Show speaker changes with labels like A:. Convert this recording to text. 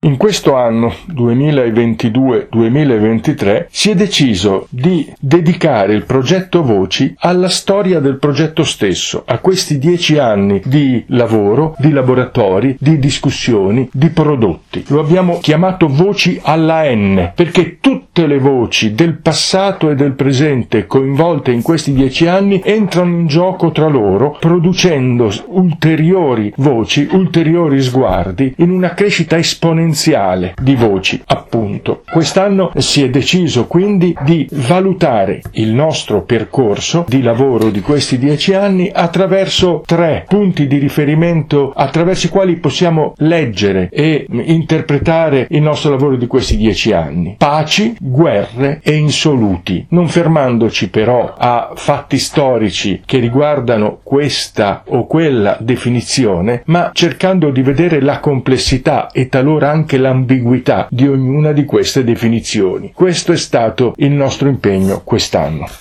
A: In questo anno 2022-2023 si è deciso di dedicare il progetto Voci alla storia del progetto stesso, a questi 10 anni di lavoro, di laboratori, di discussioni, di prodotti. Lo abbiamo chiamato Voci alla N, perché tutte le voci del passato e del presente coinvolte in questi 10 anni entrano in gioco tra loro, producendo ulteriori voci, ulteriori sguardi, in una crescita esponenziale di voci, appunto. Quest'anno si è deciso quindi di valutare il nostro percorso di lavoro di questi 10 anni attraverso 3 punti di riferimento attraverso i quali possiamo leggere e interpretare il nostro lavoro di questi 10 anni. Paci, guerre e insoluti, non fermandoci però a fatti storici che riguardano questa o quella definizione, ma cercando di vedere la complessità e talora anche l'ambiguità di ognuna di queste definizioni. Questo è stato il nostro impegno quest'anno.